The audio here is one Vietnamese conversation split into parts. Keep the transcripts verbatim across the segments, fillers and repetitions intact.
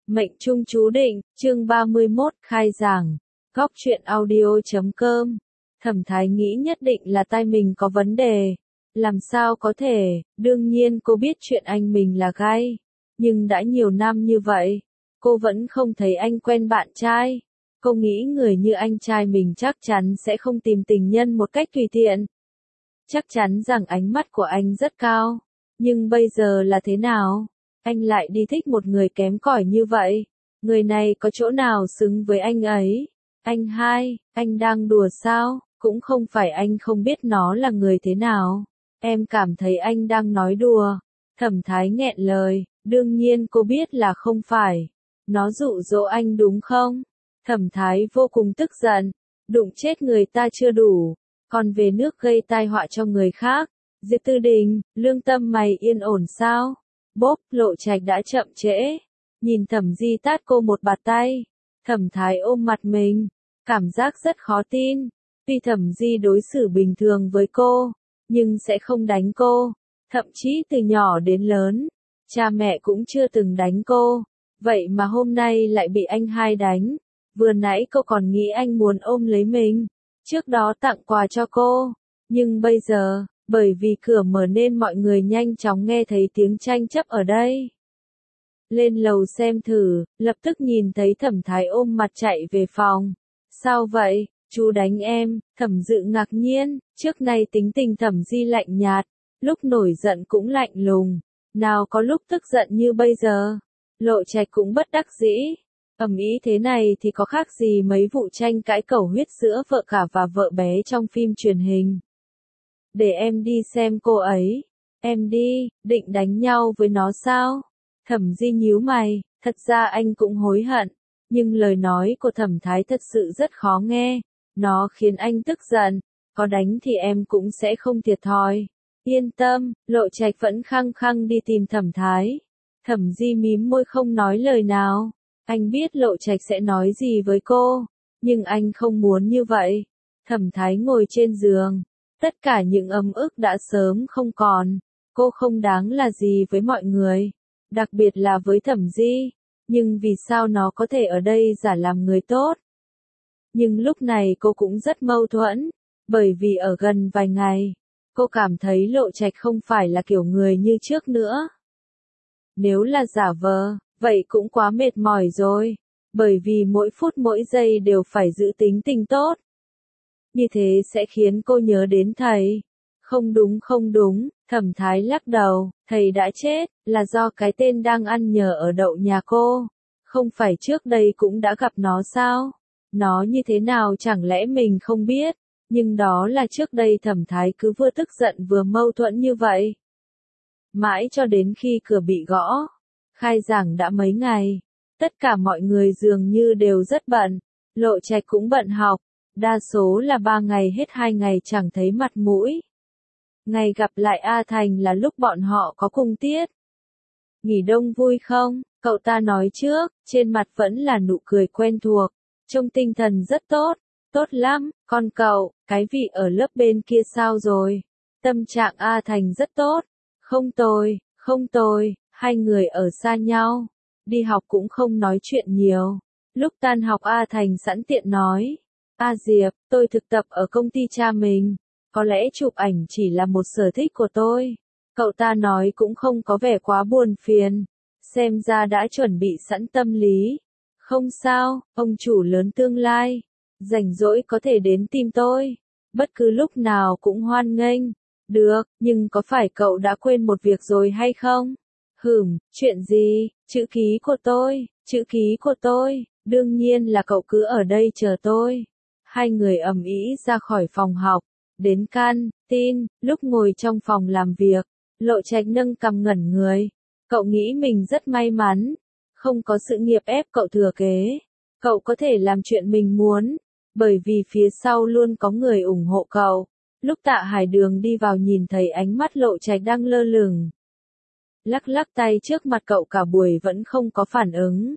Mệnh trung chú định, chương ba mươi mốt, khai giảng. Góc truyện audio chấm com. Thẩm Thái nghĩ nhất định là tai mình có vấn đề. Làm sao có thể, đương nhiên cô biết chuyện anh mình là gay. Nhưng đã nhiều năm như vậy, cô vẫn không thấy anh quen bạn trai. Cô nghĩ người như anh trai mình chắc chắn sẽ không tìm tình nhân một cách tùy tiện. Chắc chắn rằng ánh mắt của anh rất cao. Nhưng bây giờ là thế nào? Anh lại đi thích một người kém cỏi như vậy. Người này có chỗ nào xứng với anh ấy? Anh hai, anh đang đùa sao? Cũng không phải anh không biết nó là người thế nào. Em cảm thấy anh đang nói đùa. Thẩm Thái nghẹn lời, đương nhiên cô biết là không phải. Nó dụ dỗ anh đúng không? Thẩm Thái vô cùng tức giận. Đụng chết người ta chưa đủ, còn về nước gây tai họa cho người khác. Diệp Tư Đình, lương tâm mày yên ổn sao? Bốp, Lộ Trạch đã chậm trễ. Nhìn Thẩm Di tát cô một bạt tay. Thẩm Thái ôm mặt mình. Cảm giác rất khó tin. Tuy Thẩm Di đối xử bình thường với cô, nhưng sẽ không đánh cô. Thậm chí từ nhỏ đến lớn, cha mẹ cũng chưa từng đánh cô. Vậy mà hôm nay lại bị anh hai đánh. Vừa nãy cô còn nghĩ anh muốn ôm lấy mình. Trước đó tặng quà cho cô. Nhưng bây giờ, bởi vì cửa mở nên mọi người nhanh chóng nghe thấy tiếng tranh chấp ở đây. Lên lầu xem thử, lập tức nhìn thấy Thẩm Thái ôm mặt chạy về phòng. Sao vậy, chú đánh em? Thẩm Dự ngạc nhiên, trước nay tính tình Thẩm Di lạnh nhạt, lúc nổi giận cũng lạnh lùng, nào có lúc tức giận như bây giờ. Lộ Trạch cũng bất đắc dĩ. Ầm ĩ thế này thì có khác gì mấy vụ tranh cãi cầu huyết giữa vợ cả và vợ bé trong phim truyền hình. Để em đi xem cô ấy. Em đi, định đánh nhau với nó sao? Thẩm Di nhíu mày, thật ra anh cũng hối hận. Nhưng lời nói của Thẩm Thái thật sự rất khó nghe. Nó khiến anh tức giận. Có đánh thì em cũng sẽ không thiệt thòi. Yên tâm, Lộ Trạch vẫn khăng khăng đi tìm Thẩm Thái. Thẩm Di mím môi không nói lời nào. Anh biết Lộ Trạch sẽ nói gì với cô. Nhưng anh không muốn như vậy. Thẩm Thái ngồi trên giường. Tất cả những ấm ức đã sớm không còn. Cô không đáng là gì với mọi người. Đặc biệt là với Thẩm Di. Nhưng vì sao nó có thể ở đây giả làm người tốt? Nhưng lúc này cô cũng rất mâu thuẫn. Bởi vì ở gần vài ngày, cô cảm thấy Lộ Trạch không phải là kiểu người như trước nữa. Nếu là giả vờ, vậy cũng quá mệt mỏi rồi. Bởi vì mỗi phút mỗi giây đều phải giữ tính tình tốt. Như thế sẽ khiến cô nhớ đến thầy. Không đúng không đúng, Thẩm Thái lắc đầu, thầy đã chết, là do cái tên đang ăn nhờ ở đậu nhà cô. Không phải trước đây cũng đã gặp nó sao? Nó như thế nào chẳng lẽ mình không biết? Nhưng đó là trước đây Thẩm Thái cứ vừa tức giận vừa mâu thuẫn như vậy. Mãi cho đến khi cửa bị gõ. Khai giảng đã mấy ngày. Tất cả mọi người dường như đều rất bận. Lộ Trạch cũng bận học. Đa số là ba ngày hết hai ngày chẳng thấy mặt mũi. Ngày gặp lại A Thành là lúc bọn họ có cùng tiết. Nghỉ đông vui không? Cậu ta nói trước, trên mặt vẫn là nụ cười quen thuộc. Trông tinh thần rất tốt. Tốt lắm, con cậu, cái vị ở lớp bên kia sao rồi? Tâm trạng A Thành rất tốt. Không tồi, không tồi, hai người ở xa nhau. Đi học cũng không nói chuyện nhiều. Lúc tan học A Thành sẵn tiện nói. A Diệp, tôi thực tập ở công ty cha mình. Có lẽ chụp ảnh chỉ là một sở thích của tôi. Cậu ta nói cũng không có vẻ quá buồn phiền. Xem ra đã chuẩn bị sẵn tâm lý. Không sao, ông chủ lớn tương lai. Rảnh rỗi có thể đến tìm tôi. Bất cứ lúc nào cũng hoan nghênh. Được, nhưng có phải cậu đã quên một việc rồi hay không? Hửm, chuyện gì? Chữ ký của tôi, chữ ký của tôi. Đương nhiên là cậu cứ ở đây chờ tôi. Hai người ầm ĩ ra khỏi phòng học. Đến can, tin, lúc ngồi trong phòng làm việc. Lộ Trạch nâng cằm ngẩn người. Cậu nghĩ mình rất may mắn. Không có sự nghiệp ép cậu thừa kế. Cậu có thể làm chuyện mình muốn. Bởi vì phía sau luôn có người ủng hộ cậu. Lúc Tạ Hải Đường đi vào nhìn thấy ánh mắt Lộ Trạch đang lơ lửng. Lắc lắc tay trước mặt cậu cả buổi vẫn không có phản ứng.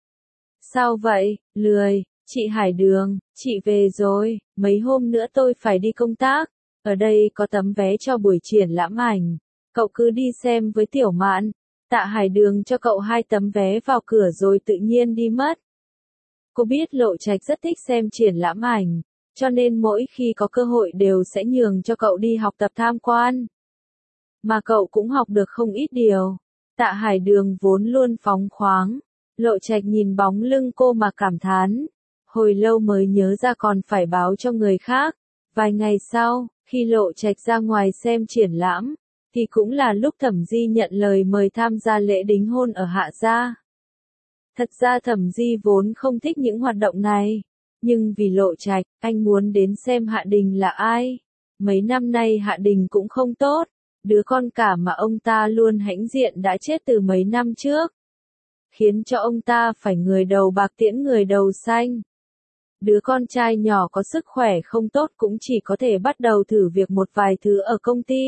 Sao vậy, lười, chị Hải Đường, chị về rồi, mấy hôm nữa tôi phải đi công tác. Ở đây có tấm vé cho buổi triển lãm ảnh. Cậu cứ đi xem với Tiểu Mạn. Tạ Hải Đường cho cậu hai tấm vé vào cửa rồi tự nhiên đi mất. Cô biết Lộ Trạch rất thích xem triển lãm ảnh, cho nên mỗi khi có cơ hội đều sẽ nhường cho cậu đi học tập tham quan. Mà cậu cũng học được không ít điều. Tạ Hải Đường vốn luôn phóng khoáng. Lộ Trạch nhìn bóng lưng cô mà cảm thán. Hồi lâu mới nhớ ra còn phải báo cho người khác. Vài ngày sau, khi Lộ Trạch ra ngoài xem triển lãm, thì cũng là lúc Thẩm Di nhận lời mời tham gia lễ đính hôn ở Hạ gia. Thật ra Thẩm Di vốn không thích những hoạt động này, nhưng vì Lộ Trạch, anh muốn đến xem Hạ Đình là ai. Mấy năm nay Hạ Đình cũng không tốt, đứa con cả mà ông ta luôn hãnh diện đã chết từ mấy năm trước, khiến cho ông ta phải người đầu bạc tiễn người đầu xanh. Đứa con trai nhỏ có sức khỏe không tốt cũng chỉ có thể bắt đầu thử việc một vài thứ ở công ty.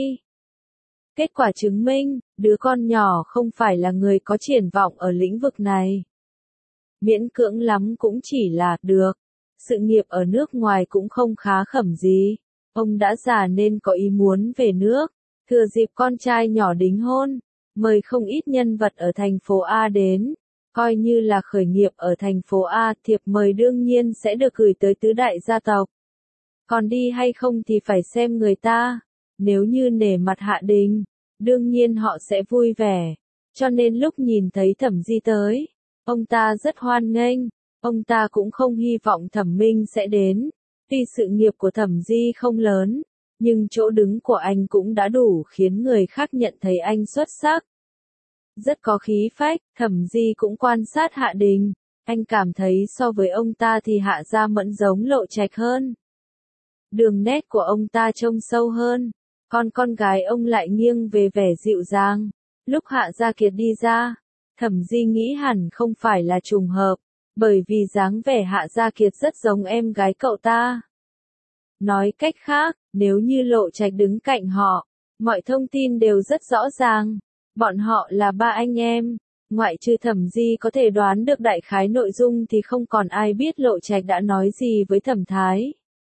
Kết quả chứng minh, đứa con nhỏ không phải là người có triển vọng ở lĩnh vực này. Miễn cưỡng lắm cũng chỉ là được. Sự nghiệp ở nước ngoài cũng không khá khẩm gì. Ông đã già nên có ý muốn về nước. Thừa dịp con trai nhỏ đính hôn, mời không ít nhân vật ở thành phố A đến. Coi như là khởi nghiệp ở thành phố A, thiệp mời đương nhiên sẽ được gửi tới tứ đại gia tộc. Còn đi hay không thì phải xem người ta. Nếu như nể mặt Hạ Đình, đương nhiên họ sẽ vui vẻ. Cho nên lúc nhìn thấy Thẩm Di tới, ông ta rất hoan nghênh. Ông ta cũng không hy vọng Thẩm Minh sẽ đến. Tuy sự nghiệp của Thẩm Di không lớn, nhưng chỗ đứng của anh cũng đã đủ khiến người khác nhận thấy anh xuất sắc. Rất có khí phách, Thẩm Di cũng quan sát Hạ Đình. Anh cảm thấy so với ông ta thì Hạ Gia Mẫn giống Lộ Trạch hơn. Đường nét của ông ta trông sâu hơn, còn con gái ông lại nghiêng về vẻ dịu dàng. Lúc Hạ Gia Kiệt đi ra, Thẩm Di nghĩ hẳn không phải là trùng hợp, bởi vì dáng vẻ Hạ Gia Kiệt rất giống em gái cậu ta. Nói cách khác, nếu như Lộ Trạch đứng cạnh họ, mọi thông tin đều rất rõ ràng. Bọn họ là ba anh em, ngoại trừ Thẩm Di có thể đoán được đại khái nội dung thì không còn ai biết Lộ Trạch đã nói gì với Thẩm Thái.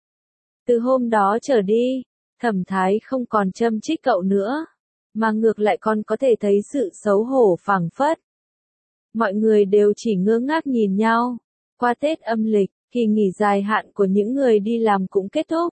Từ hôm đó trở đi, Thẩm Thái không còn châm chích cậu nữa, mà ngược lại còn có thể thấy sự xấu hổ phảng phất. Mọi người đều chỉ ngơ ngác nhìn nhau. Qua Tết âm lịch, kỳ nghỉ dài hạn của những người đi làm cũng kết thúc.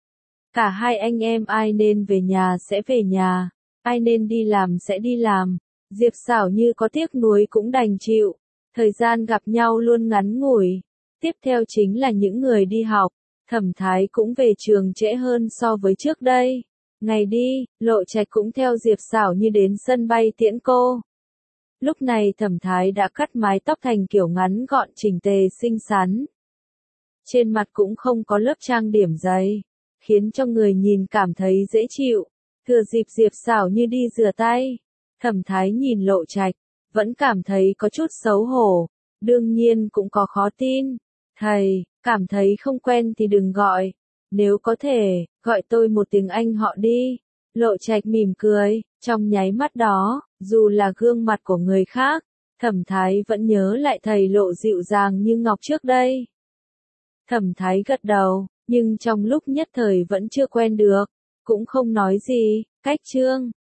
Cả hai anh em ai nên về nhà sẽ về nhà, ai nên đi làm sẽ đi làm. Diệp Sảo Như có tiếc nuối cũng đành chịu. Thời gian gặp nhau luôn ngắn ngủi. Tiếp theo chính là những người đi học. Thẩm Thái cũng về trường trễ hơn so với trước đây. Ngày đi, Lộ Trạch cũng theo Diệp Sảo Như đến sân bay tiễn cô. Lúc này Thẩm Thái đã cắt mái tóc thành kiểu ngắn gọn chỉnh tề xinh xắn. Trên mặt cũng không có lớp trang điểm dày, khiến cho người nhìn cảm thấy dễ chịu. Thừa dịp Diệp Sảo Như đi rửa tay, Thẩm Thái nhìn Lộ Trạch, vẫn cảm thấy có chút xấu hổ, đương nhiên cũng có khó tin. Thầy, cảm thấy không quen thì đừng gọi, nếu có thể, gọi tôi một tiếng anh họ đi. Lộ Trạch mỉm cười, trong nháy mắt đó, dù là gương mặt của người khác, Thẩm Thái vẫn nhớ lại thầy Lộ dịu dàng như ngọc trước đây. Thẩm Thái gật đầu, nhưng trong lúc nhất thời vẫn chưa quen được, cũng không nói gì. Cách chương